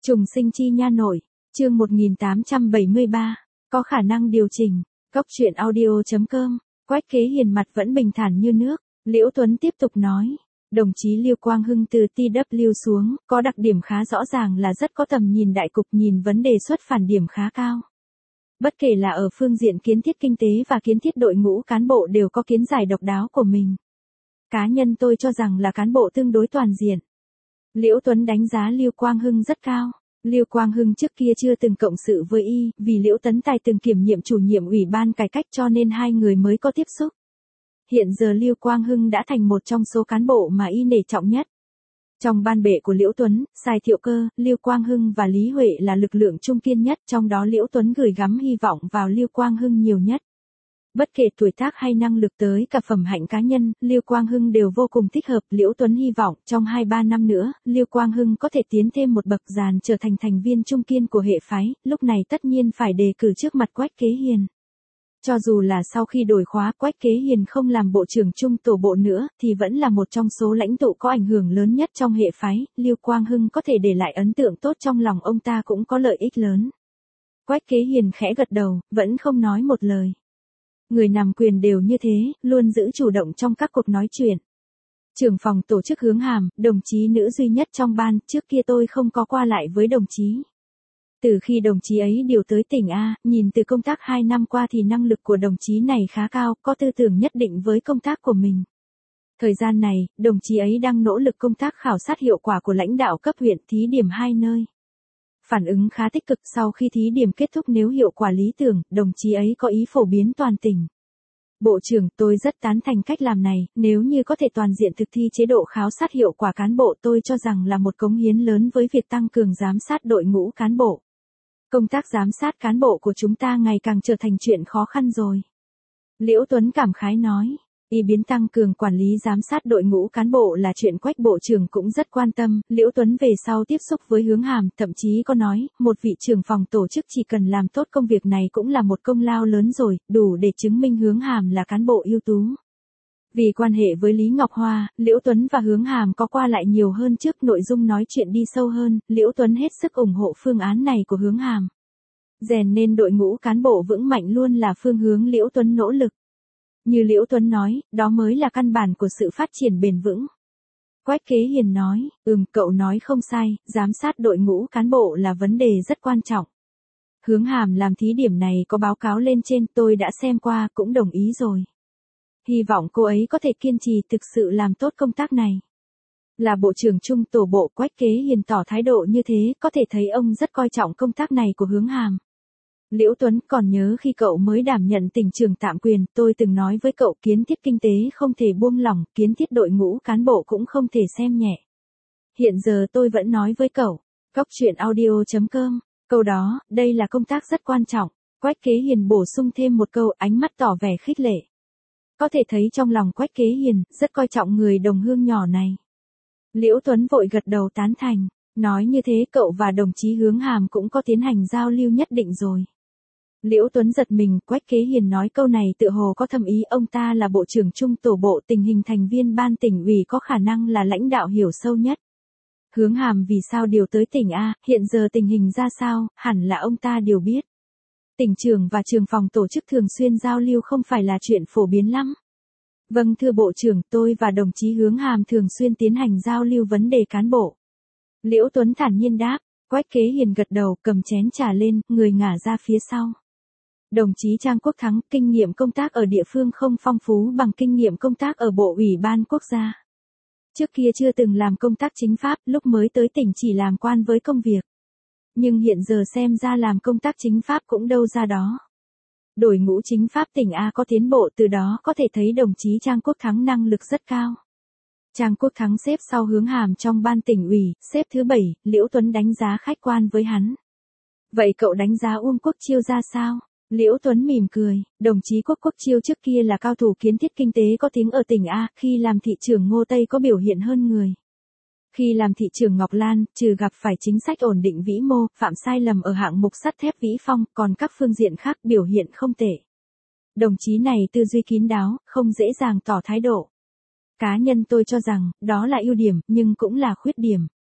Trùng sinh chi nha nội, chương 1873, có khả năng điều chỉnh, Cốc truyện audio.com, Quách Kế Hiền mặt vẫn bình thản như nước, Liễu Tuấn tiếp tục nói, đồng chí Lưu Quang Hưng từ TW xuống, có đặc điểm khá rõ ràng là rất có tầm nhìn đại cục, nhìn vấn đề xuất phản điểm khá cao. Bất kể là ở phương diện kiến thiết kinh tế và kiến thiết đội ngũ cán bộ đều có kiến giải độc đáo của mình. Cá nhân tôi cho rằng là cán bộ tương đối toàn diện. Liễu Tuấn đánh giá Lưu Quang Hưng rất cao. Lưu Quang Hưng trước kia chưa từng cộng sự với y, vì Liễu Tấn Tài từng kiêm nhiệm chủ nhiệm ủy ban cải cách cho nên hai người mới có tiếp xúc. Hiện giờ Lưu Quang Hưng đã thành một trong số cán bộ mà y nể trọng nhất. Trong ban bệ của Liễu Tuấn, Sài Thiệu Cơ, Lưu Quang Hưng và Lý Huệ là lực lượng trung kiên nhất, trong đó Liễu Tuấn gửi gắm hy vọng vào Lưu Quang Hưng nhiều nhất. Bất kể tuổi tác hay năng lực tới cả phẩm hạnh cá nhân, Lưu Quang Hưng đều vô cùng thích hợp. Liễu Tuấn hy vọng trong 2-3 năm nữa, Lưu Quang Hưng có thể tiến thêm một bậc dàn trở thành thành viên trung kiên của hệ phái, lúc này tất nhiên phải đề cử trước mặt Quách Kế Hiền. Cho dù là sau khi đổi khóa Quách Kế Hiền không làm bộ trưởng trung tổ bộ nữa, thì vẫn là một trong số lãnh tụ có ảnh hưởng lớn nhất trong hệ phái, Lưu Quang Hưng có thể để lại ấn tượng tốt trong lòng ông ta cũng có lợi ích lớn. Quách Kế Hiền khẽ gật đầu, vẫn không nói một lời. Người nắm quyền đều như thế, luôn giữ chủ động trong các cuộc nói chuyện. Trưởng phòng tổ chức Hướng Hàm, đồng chí nữ duy nhất trong ban, trước kia tôi không có qua lại với đồng chí. Từ khi đồng chí ấy điều tới tỉnh A, nhìn từ công tác 2 năm qua thì năng lực của đồng chí này khá cao, có tư tưởng nhất định với công tác của mình. Thời gian này, đồng chí ấy đang nỗ lực công tác khảo sát hiệu quả của lãnh đạo cấp huyện, thí điểm 2 nơi. Phản ứng khá tích cực, sau khi thí điểm kết thúc nếu hiệu quả lý tưởng, đồng chí ấy có ý phổ biến toàn tỉnh. Bộ trưởng, tôi rất tán thành cách làm này, nếu như có thể toàn diện thực thi chế độ khảo sát hiệu quả cán bộ tôi cho rằng là một cống hiến lớn với việc tăng cường giám sát đội ngũ cán bộ. Công tác giám sát cán bộ của chúng ta ngày càng trở thành chuyện khó khăn rồi. Liễu Tuấn cảm khái nói. Y biến tăng cường quản lý giám sát đội ngũ cán bộ là chuyện Quách bộ trưởng cũng rất quan tâm. Liễu Tuấn về sau tiếp xúc với Hướng Hàm, thậm chí có nói, một vị trưởng phòng tổ chức chỉ cần làm tốt công việc này cũng là một công lao lớn rồi, đủ để chứng minh Hướng Hàm là cán bộ ưu tú. Vì quan hệ với Lý Ngọc Hoa, Liễu Tuấn và Hướng Hàm có qua lại nhiều hơn trước, nội dung nói chuyện đi sâu hơn, Liễu Tuấn hết sức ủng hộ phương án này của Hướng Hàm. Rèn nên đội ngũ cán bộ vững mạnh luôn là phương hướng Liễu Tuấn nỗ lực. Như Liễu Tuấn nói, đó mới là căn bản của sự phát triển bền vững. Quách Kế Hiền nói, cậu nói không sai, giám sát đội ngũ cán bộ là vấn đề rất quan trọng. Hướng Hàm làm thí điểm này có báo cáo lên trên, tôi đã xem qua, cũng đồng ý rồi. Hy vọng cô ấy có thể kiên trì thực sự làm tốt công tác này. Là bộ trưởng trung tổ bộ, Quách Kế Hiền tỏ thái độ như thế, có thể thấy ông rất coi trọng công tác này của Hướng Hàm. Liễu Tuấn, còn nhớ khi cậu mới đảm nhận tỉnh trưởng tạm quyền, tôi từng nói với cậu kiến thiết kinh tế không thể buông lỏng, kiến thiết đội ngũ cán bộ cũng không thể xem nhẹ. Hiện giờ tôi vẫn nói với cậu, Cốc truyện audio.com, câu đó, đây là công tác rất quan trọng. Quách Kế Hiền bổ sung thêm một câu, ánh mắt tỏ vẻ khích lệ. Có thể thấy trong lòng Quách Kế Hiền, rất coi trọng người đồng hương nhỏ này. Liễu Tuấn vội gật đầu tán thành, nói như thế cậu và đồng chí Hướng Hàm cũng có tiến hành giao lưu nhất định rồi. Liễu Tuấn giật mình, Quách Kế Hiền nói câu này tựa hồ có thâm ý, ông ta là bộ trưởng trung tổ bộ, tình hình thành viên ban tỉnh ủy có khả năng là lãnh đạo hiểu sâu nhất. Hướng Hàm vì sao điều tới tỉnh A, hiện giờ tình hình ra sao, hẳn là ông ta đều biết. Tỉnh trưởng và trưởng phòng tổ chức thường xuyên giao lưu không phải là chuyện phổ biến lắm. Vâng thưa bộ trưởng, tôi và đồng chí Hướng Hàm thường xuyên tiến hành giao lưu vấn đề cán bộ. Liễu Tuấn thản nhiên đáp, Quách Kế Hiền gật đầu, cầm chén trà lên, người ngả ra phía sau. Đồng chí Trang Quốc Thắng, kinh nghiệm công tác ở địa phương không phong phú bằng kinh nghiệm công tác ở Bộ Ủy ban Quốc gia. Trước kia chưa từng làm công tác chính pháp, lúc mới tới tỉnh chỉ làm quan với công việc. Nhưng hiện giờ xem ra làm công tác chính pháp cũng đâu ra đó. Đội ngũ chính pháp tỉnh A có tiến bộ, từ đó có thể thấy đồng chí Trang Quốc Thắng năng lực rất cao. Trang Quốc Thắng xếp sau Hướng Hàm trong ban tỉnh ủy, xếp thứ 7, Liễu Tuấn đánh giá khách quan với hắn. Vậy cậu đánh giá Uông Quốc Chiêu ra sao? Liễu Tuấn mỉm cười, đồng chí Quốc Chiêu trước kia là cao thủ kiến thiết kinh tế có tiếng ở tỉnh A, khi làm thị trưởng Ngô Tây có biểu hiện hơn người. Khi làm thị trưởng Ngọc Lan, trừ gặp phải chính sách ổn định vĩ mô, phạm sai lầm ở hạng mục sắt thép Vĩ Phong, còn các phương diện khác biểu hiện không tệ. Đồng chí này tư duy kín đáo, không dễ dàng tỏ thái độ. Cá nhân tôi cho rằng, đó là ưu điểm, nhưng cũng là khuyết điểm.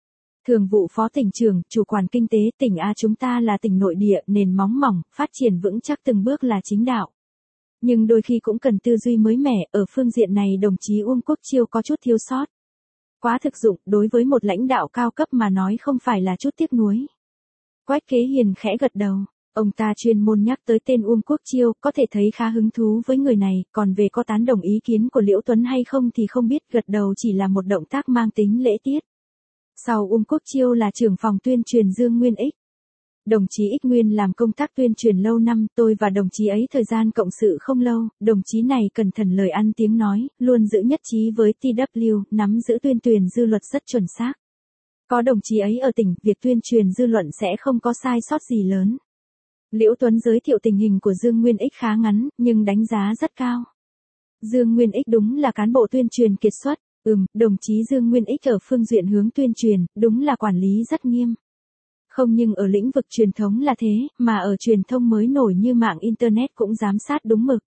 Thường vụ phó tỉnh trưởng, chủ quản kinh tế tỉnh A chúng ta là tỉnh nội địa, nền móng mỏng, phát triển vững chắc từng bước là chính đạo. Nhưng đôi khi cũng cần tư duy mới mẻ, ở phương diện này đồng chí Uông Quốc Chiêu có chút thiếu sót. Quá thực dụng, đối với một lãnh đạo cao cấp mà nói không phải là chút tiếc nuối. Quách Kế Hiền khẽ gật đầu, ông ta chuyên môn nhắc tới tên Uông Quốc Chiêu, có thể thấy khá hứng thú với người này, còn về có tán đồng ý kiến của Liễu Tuấn hay không thì không biết, gật đầu chỉ là một động tác mang tính lễ tiết. Sau Uông Quốc Chiêu là trưởng phòng tuyên truyền Dương Nguyên Ích. Đồng chí Ích Nguyên làm công tác tuyên truyền lâu năm, tôi và đồng chí ấy thời gian cộng sự không lâu, đồng chí này cẩn thận lời ăn tiếng nói, luôn giữ nhất trí với TW, nắm giữ tuyên truyền dư luận rất chuẩn xác. Có đồng chí ấy ở tỉnh, việc tuyên truyền dư luận sẽ không có sai sót gì lớn. Liễu Tuấn giới thiệu tình hình của Dương Nguyên Ích khá ngắn, nhưng đánh giá rất cao. Dương Nguyên Ích đúng là cán bộ tuyên truyền kiệt xuất. Đồng chí Dương Nguyên Ích ở phương diện hướng tuyên truyền, đúng là quản lý rất nghiêm. Không nhưng ở lĩnh vực truyền thống là thế, mà ở truyền thông mới nổi như mạng Internet cũng giám sát đúng mực.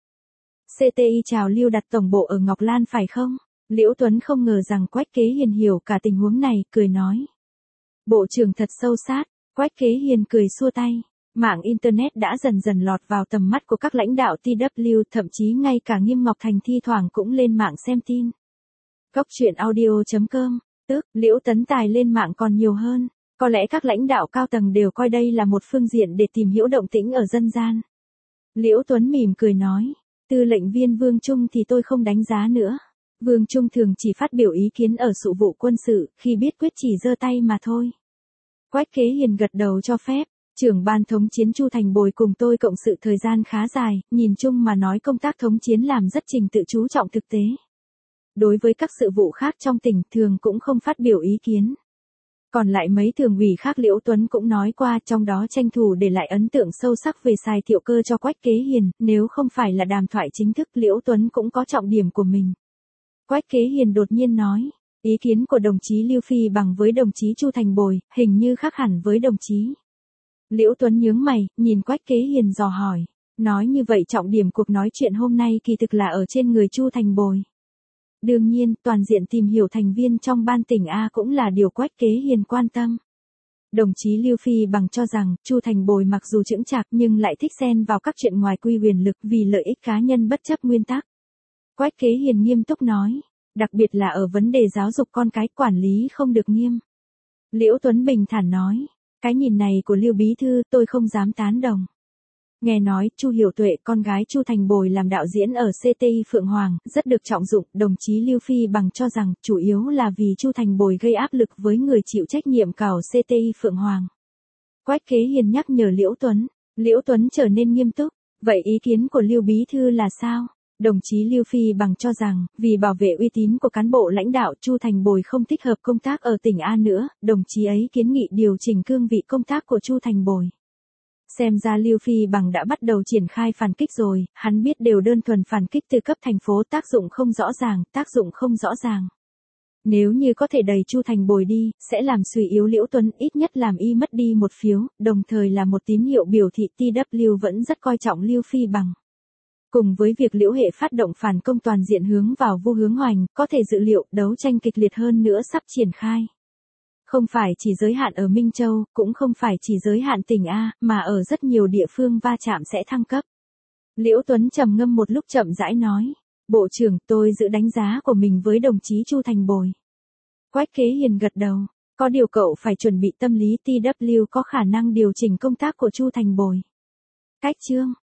CTI chào lưu đặt tổng bộ ở Ngọc Lan phải không? Liễu Tuấn không ngờ rằng Quách Kế Hiền hiểu cả tình huống này, cười nói. Bộ trưởng thật sâu sát, Quách Kế Hiền cười xua tay. Mạng Internet đã dần dần lọt vào tầm mắt của các lãnh đạo TW, thậm chí ngay cả Nghiêm Ngọc Thành thi thoảng cũng lên mạng xem tin. Cốc truyện audio.com, Liễu Tấn tài lên mạng còn nhiều hơn. Có lẽ các lãnh đạo cao tầng đều coi đây là một phương diện để tìm hiểu động tĩnh ở dân gian. Liễu Tuấn mỉm cười nói, tư lệnh viên Vương Trung thì tôi không đánh giá nữa. Vương Trung thường chỉ phát biểu ý kiến ở sự vụ quân sự, khi biết quyết chỉ giơ tay mà thôi. Quách Kế Hiền gật đầu cho phép, trưởng ban thống chiến Chu Thành Bồi cùng tôi cộng sự thời gian khá dài, nhìn chung mà nói công tác thống chiến làm rất trình tự chú trọng thực tế. Đối với các sự vụ khác trong tỉnh thường cũng không phát biểu ý kiến. Còn lại mấy thường ủy khác Liễu Tuấn cũng nói qua, trong đó tranh thủ để lại ấn tượng sâu sắc về Sài Thiệu Cơ cho Quách Kế Hiền, nếu không phải là đàm thoại chính thức Liễu Tuấn cũng có trọng điểm của mình. Quách Kế Hiền đột nhiên nói, ý kiến của đồng chí Lưu Phi bằng với đồng chí Chu Thành Bồi, hình như khác hẳn với đồng chí. Liễu Tuấn nhướng mày, nhìn Quách Kế Hiền dò hỏi, nói như vậy trọng điểm cuộc nói chuyện hôm nay kỳ thực là ở trên người Chu Thành Bồi. Đương nhiên, toàn diện tìm hiểu thành viên trong ban tỉnh A cũng là điều Quách Kế Hiền quan tâm. Đồng chí Lưu Phi bằng cho rằng, Chu Thành Bồi mặc dù chững chạc nhưng lại thích xen vào các chuyện ngoài quy quyền lực vì lợi ích cá nhân bất chấp nguyên tắc. Quách Kế Hiền nghiêm túc nói, đặc biệt là ở vấn đề giáo dục con cái, quản lý không được nghiêm. Liễu Tuấn bình thản nói, cái nhìn này của Lưu Bí Thư tôi không dám tán đồng. Nghe nói, Chu Hiểu Tuệ, con gái Chu Thành Bồi làm đạo diễn ở CTI Phượng Hoàng, rất được trọng dụng, đồng chí Lưu Phi bằng cho rằng, chủ yếu là vì Chu Thành Bồi gây áp lực với người chịu trách nhiệm cào CTI Phượng Hoàng. Quách Kế Hiền nhắc nhở Liễu Tuấn trở nên nghiêm túc, vậy ý kiến của Lưu Bí Thư là sao? Đồng chí Lưu Phi bằng cho rằng, vì bảo vệ uy tín của cán bộ lãnh đạo Chu Thành Bồi không thích hợp công tác ở tỉnh A nữa, đồng chí ấy kiến nghị điều chỉnh cương vị công tác của Chu Thành Bồi. Xem ra Lưu Phi bằng đã bắt đầu triển khai phản kích rồi, hắn biết đều đơn thuần phản kích từ cấp thành phố tác dụng không rõ ràng. Nếu như có thể đẩy Chu Thành Bồi đi, sẽ làm suy yếu Liễu Tuấn, ít nhất làm y mất đi một phiếu, đồng thời là một tín hiệu biểu thị TW vẫn rất coi trọng Lưu Phi bằng. Cùng với việc Liễu Hệ phát động phản công toàn diện hướng vào Vu Hướng Hoành, có thể dự liệu đấu tranh kịch liệt hơn nữa sắp triển khai. Không phải chỉ giới hạn ở Minh Châu, cũng không phải chỉ giới hạn tỉnh A, mà ở rất nhiều địa phương va chạm sẽ thăng cấp. Liễu Tuấn trầm ngâm một lúc chậm rãi nói, Bộ trưởng tôi giữ đánh giá của mình với đồng chí Chu Thành Bồi. Quách Kế Hiền gật đầu, có điều cậu phải chuẩn bị tâm lý TW có khả năng điều chỉnh công tác của Chu Thành Bồi. Cách chương